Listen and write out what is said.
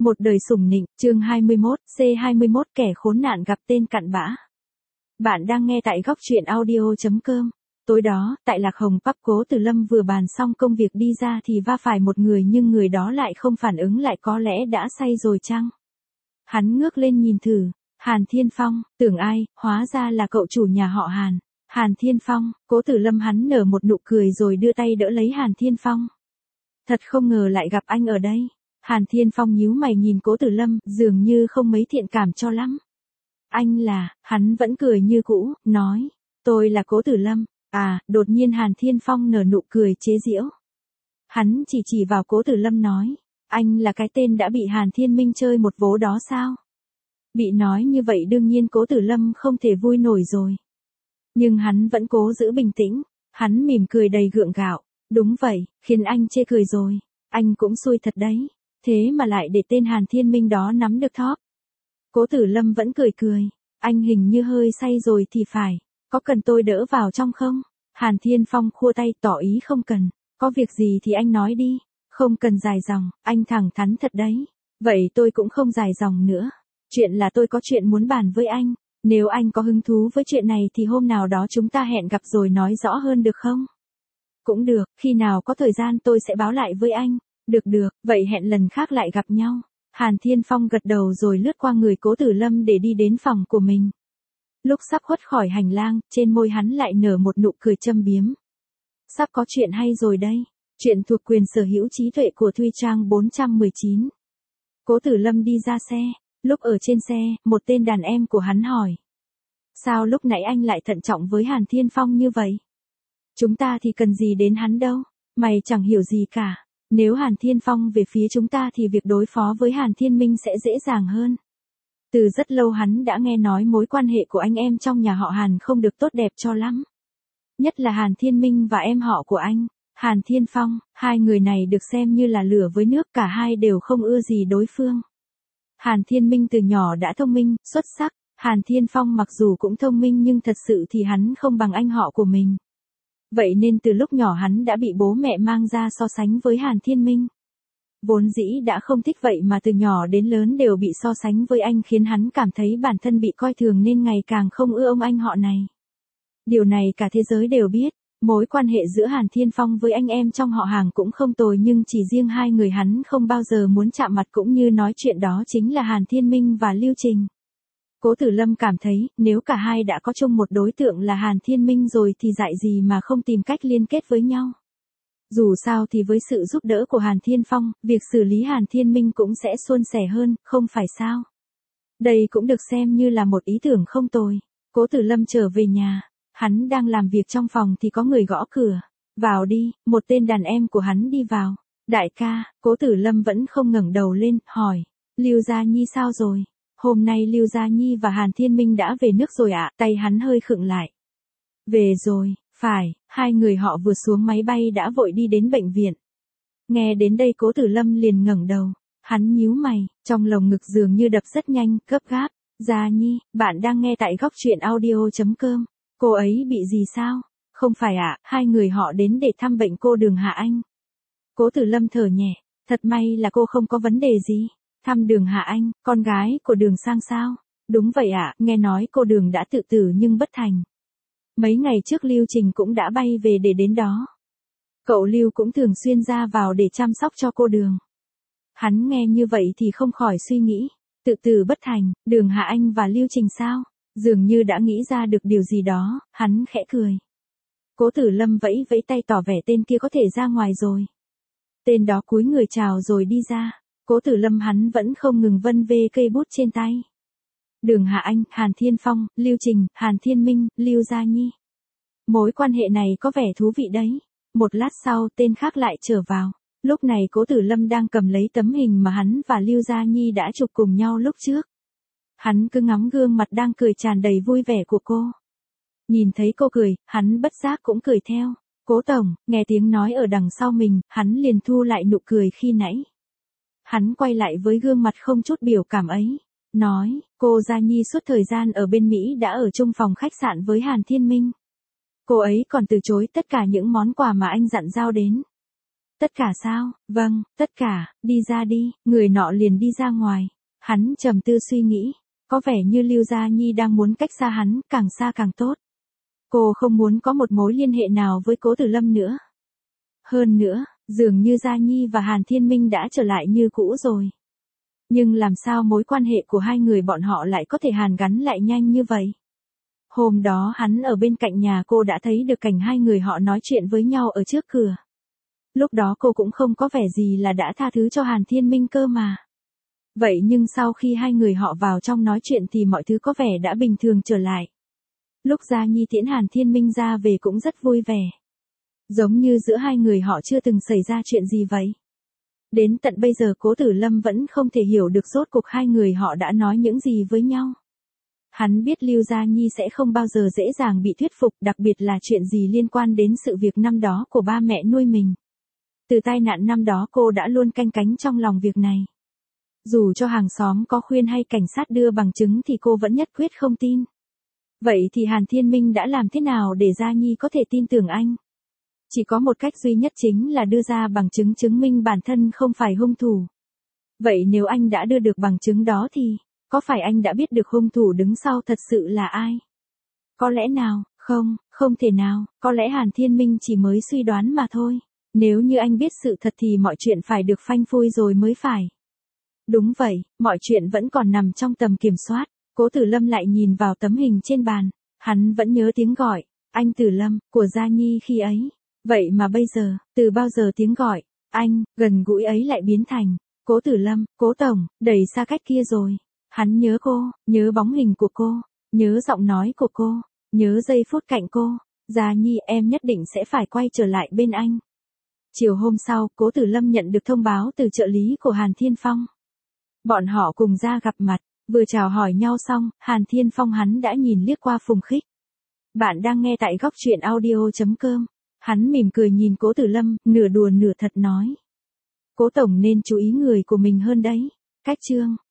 Một đời sủng nịnh, chương 21, C21 kẻ khốn nạn gặp tên cặn bã. Bạn đang nghe tại góc truyện audio.com. Tối đó, tại Lạc Hồng Pub, Cố Tử Lâm vừa bàn xong công việc đi ra thì va phải một người, nhưng người đó lại không phản ứng lại, có lẽ đã say rồi chăng? Hắn ngước lên nhìn thử, Hàn Thiên Phong, tưởng ai, hóa ra là cậu chủ nhà họ Hàn. Hàn Thiên Phong, Cố Tử Lâm hắn nở một nụ cười rồi đưa tay đỡ lấy Hàn Thiên Phong. Thật không ngờ lại gặp anh ở đây. Hàn Thiên Phong nhíu mày nhìn Cố Tử Lâm, dường như không mấy thiện cảm cho lắm. Anh là, hắn vẫn cười như cũ, nói, tôi là Cố Tử Lâm. À, đột nhiên Hàn Thiên Phong nở nụ cười chế giễu. Hắn chỉ vào Cố Tử Lâm nói, anh là cái tên đã bị Hàn Thiên Minh chơi một vố đó sao? Bị nói như vậy đương nhiên Cố Tử Lâm không thể vui nổi rồi. Nhưng hắn vẫn cố giữ bình tĩnh, hắn mỉm cười đầy gượng gạo, đúng vậy, khiến anh chê cười rồi, anh cũng xui thật đấy. Thế mà lại để tên Hàn Thiên Minh đó nắm được thóp. Cố Tử Lâm vẫn cười, anh hình như hơi say rồi thì phải, có cần tôi đỡ vào trong không? Hàn Thiên Phong khua tay tỏ ý không cần, có việc gì thì anh nói đi, không cần dài dòng, anh thẳng thắn thật đấy. Vậy tôi cũng không dài dòng nữa, chuyện là tôi có chuyện muốn bàn với anh, nếu anh có hứng thú với chuyện này thì hôm nào đó chúng ta hẹn gặp rồi nói rõ hơn được không? Cũng được, khi nào có thời gian tôi sẽ báo lại với anh. Được, vậy hẹn lần khác lại gặp nhau. Hàn Thiên Phong gật đầu rồi lướt qua người Cố Tử Lâm để đi đến phòng của mình. Lúc sắp khuất khỏi hành lang, trên môi hắn lại nở một nụ cười châm biếm. Sắp có chuyện hay rồi đây. Chuyện thuộc quyền sở hữu trí tuệ của Thuy Trang 419. Cố Tử Lâm đi ra xe. Lúc ở trên xe, một tên đàn em của hắn hỏi. Sao lúc nãy anh lại thận trọng với Hàn Thiên Phong như vậy? Chúng ta thì cần gì đến hắn đâu. Mày chẳng hiểu gì cả. Nếu Hàn Thiên Phong về phía chúng ta thì việc đối phó với Hàn Thiên Minh sẽ dễ dàng hơn. Từ rất lâu hắn đã nghe nói mối quan hệ của anh em trong nhà họ Hàn không được tốt đẹp cho lắm. Nhất là Hàn Thiên Minh và em họ của anh, Hàn Thiên Phong, hai người này được xem như là lửa với nước, cả hai đều không ưa gì đối phương. Hàn Thiên Minh từ nhỏ đã thông minh, xuất sắc, Hàn Thiên Phong mặc dù cũng thông minh nhưng thật sự thì hắn không bằng anh họ của mình. Vậy nên từ lúc nhỏ hắn đã bị bố mẹ mang ra so sánh với Hàn Thiên Minh. Vốn dĩ đã không thích vậy mà từ nhỏ đến lớn đều bị so sánh với anh, khiến hắn cảm thấy bản thân bị coi thường nên ngày càng không ưa ông anh họ này. Điều này cả thế giới đều biết, mối quan hệ giữa Hàn Thiên Phong với anh em trong họ Hàng cũng không tồi, nhưng chỉ riêng hai người hắn không bao giờ muốn chạm mặt cũng như nói chuyện đó chính là Hàn Thiên Minh và Lưu Trình. Cố Tử Lâm cảm thấy, nếu cả hai đã có chung một đối tượng là Hàn Thiên Minh rồi thì dại gì mà không tìm cách liên kết với nhau. Dù sao thì với sự giúp đỡ của Hàn Thiên Phong, việc xử lý Hàn Thiên Minh cũng sẽ suôn sẻ hơn, không phải sao? Đây cũng được xem như là một ý tưởng không tồi. Cố Tử Lâm trở về nhà, hắn đang làm việc trong phòng thì có người gõ cửa. Vào đi, một tên đàn em của hắn đi vào. Đại ca, Cố Tử Lâm vẫn không ngẩng đầu lên, hỏi, Lưu Gia Nhi sao rồi? Hôm nay Lưu Gia Nhi và Hàn Thiên Minh đã về nước rồi ạ, tay hắn hơi khựng lại. Về rồi, phải, hai người họ vừa xuống máy bay đã vội đi đến bệnh viện. Nghe đến đây Cố Tử Lâm liền ngẩng đầu, hắn nhíu mày, trong lồng ngực dường như đập rất nhanh, gấp gáp. Gia Nhi, bạn đang nghe tại góc truyện audio.com, cô ấy bị gì sao? Không phải ạ, hai người họ đến để thăm bệnh cô Đường Hạ Anh. Cố Tử Lâm thở nhẹ, thật may là cô không có vấn đề gì. Thăm Đường Hạ Anh, con gái của Đường Sang sao? Đúng vậy ạ, nghe nói cô Đường đã tự tử nhưng bất thành. Mấy ngày trước Lưu Trình cũng đã bay về để đến đó. Cậu Lưu cũng thường xuyên ra vào để chăm sóc cho cô Đường. Hắn nghe như vậy thì không khỏi suy nghĩ, tự tử bất thành, Đường Hạ Anh và Lưu Trình sao? Dường như đã nghĩ ra được điều gì đó, hắn khẽ cười. Cố Tử Lâm vẫy tay tỏ vẻ tên kia có thể ra ngoài rồi. Tên đó cúi người chào rồi đi ra. Cố Tử Lâm hắn vẫn không ngừng vân vê cây bút trên tay. Đường Hạ Anh, Hàn Thiên Phong, Lưu Trình, Hàn Thiên Minh, Lưu Gia Nhi. Mối quan hệ này có vẻ thú vị đấy. Một lát sau tên khác lại trở vào. Lúc này Cố Tử Lâm đang cầm lấy tấm hình mà hắn và Lưu Gia Nhi đã chụp cùng nhau lúc trước. Hắn cứ ngắm gương mặt đang cười tràn đầy vui vẻ của cô. Nhìn thấy cô cười, hắn bất giác cũng cười theo. Cố tổng, nghe tiếng nói ở đằng sau mình, hắn liền thu lại nụ cười khi nãy. Hắn quay lại với gương mặt không chút biểu cảm ấy, nói, cô Gia Nhi suốt thời gian ở bên Mỹ đã ở chung phòng khách sạn với Hàn Thiên Minh. Cô ấy còn từ chối tất cả những món quà mà anh dặn giao đến. Tất cả sao? Vâng, tất cả, đi ra đi, người nọ liền đi ra ngoài. Hắn trầm tư suy nghĩ, có vẻ như Lưu Gia Nhi đang muốn cách xa hắn, càng xa càng tốt. Cô không muốn có một mối liên hệ nào với Cố Tử Lâm nữa. Hơn nữa, dường như Gia Nhi và Hàn Thiên Minh đã trở lại như cũ rồi. Nhưng làm sao mối quan hệ của hai người bọn họ lại có thể hàn gắn lại nhanh như vậy? Hôm đó hắn ở bên cạnh nhà cô đã thấy được cảnh hai người họ nói chuyện với nhau ở trước cửa. Lúc đó cô cũng không có vẻ gì là đã tha thứ cho Hàn Thiên Minh cơ mà. Vậy nhưng sau khi hai người họ vào trong nói chuyện thì mọi thứ có vẻ đã bình thường trở lại. Lúc Gia Nhi tiễn Hàn Thiên Minh ra về cũng rất vui vẻ. Giống như giữa hai người họ chưa từng xảy ra chuyện gì vậy. Đến tận bây giờ Cố Tử Lâm vẫn không thể hiểu được rốt cuộc hai người họ đã nói những gì với nhau. Hắn biết Lưu Gia Nhi sẽ không bao giờ dễ dàng bị thuyết phục, đặc biệt là chuyện gì liên quan đến sự việc năm đó của ba mẹ nuôi mình. Từ tai nạn năm đó cô đã luôn canh cánh trong lòng việc này. Dù cho hàng xóm có khuyên hay cảnh sát đưa bằng chứng thì cô vẫn nhất quyết không tin. Vậy thì Hàn Thiên Minh đã làm thế nào để Gia Nhi có thể tin tưởng anh? Chỉ có một cách duy nhất, chính là đưa ra bằng chứng chứng minh bản thân không phải hung thủ. Vậy nếu anh đã đưa được bằng chứng đó thì, có phải anh đã biết được hung thủ đứng sau thật sự là ai? Có lẽ nào, không thể nào, có lẽ Hàn Thiên Minh chỉ mới suy đoán mà thôi. Nếu như anh biết sự thật thì mọi chuyện phải được phanh phui rồi mới phải. Đúng vậy, mọi chuyện vẫn còn nằm trong tầm kiểm soát. Cố Tử Lâm lại nhìn vào tấm hình trên bàn. Hắn vẫn nhớ tiếng gọi, anh Tử Lâm, của Gia Nhi khi ấy. Vậy mà bây giờ, từ bao giờ tiếng gọi, anh, gần gũi ấy lại biến thành, Cố Tử Lâm, Cố Tổng, đầy xa cách kia rồi. Hắn nhớ cô, nhớ bóng hình của cô, nhớ giọng nói của cô, nhớ giây phút cạnh cô. Gia Nhi, em nhất định sẽ phải quay trở lại bên anh. Chiều hôm sau, Cố Tử Lâm nhận được thông báo từ trợ lý của Hàn Thiên Phong. Bọn họ cùng ra gặp mặt, vừa chào hỏi nhau xong, Hàn Thiên Phong hắn đã nhìn liếc qua Phùng Khích. Bạn đang nghe tại góc truyện audio.com. Hắn mỉm cười nhìn Cố Tử Lâm, nửa đùa nửa thật nói. Cố Tổng nên chú ý người của mình hơn đấy. Cách chương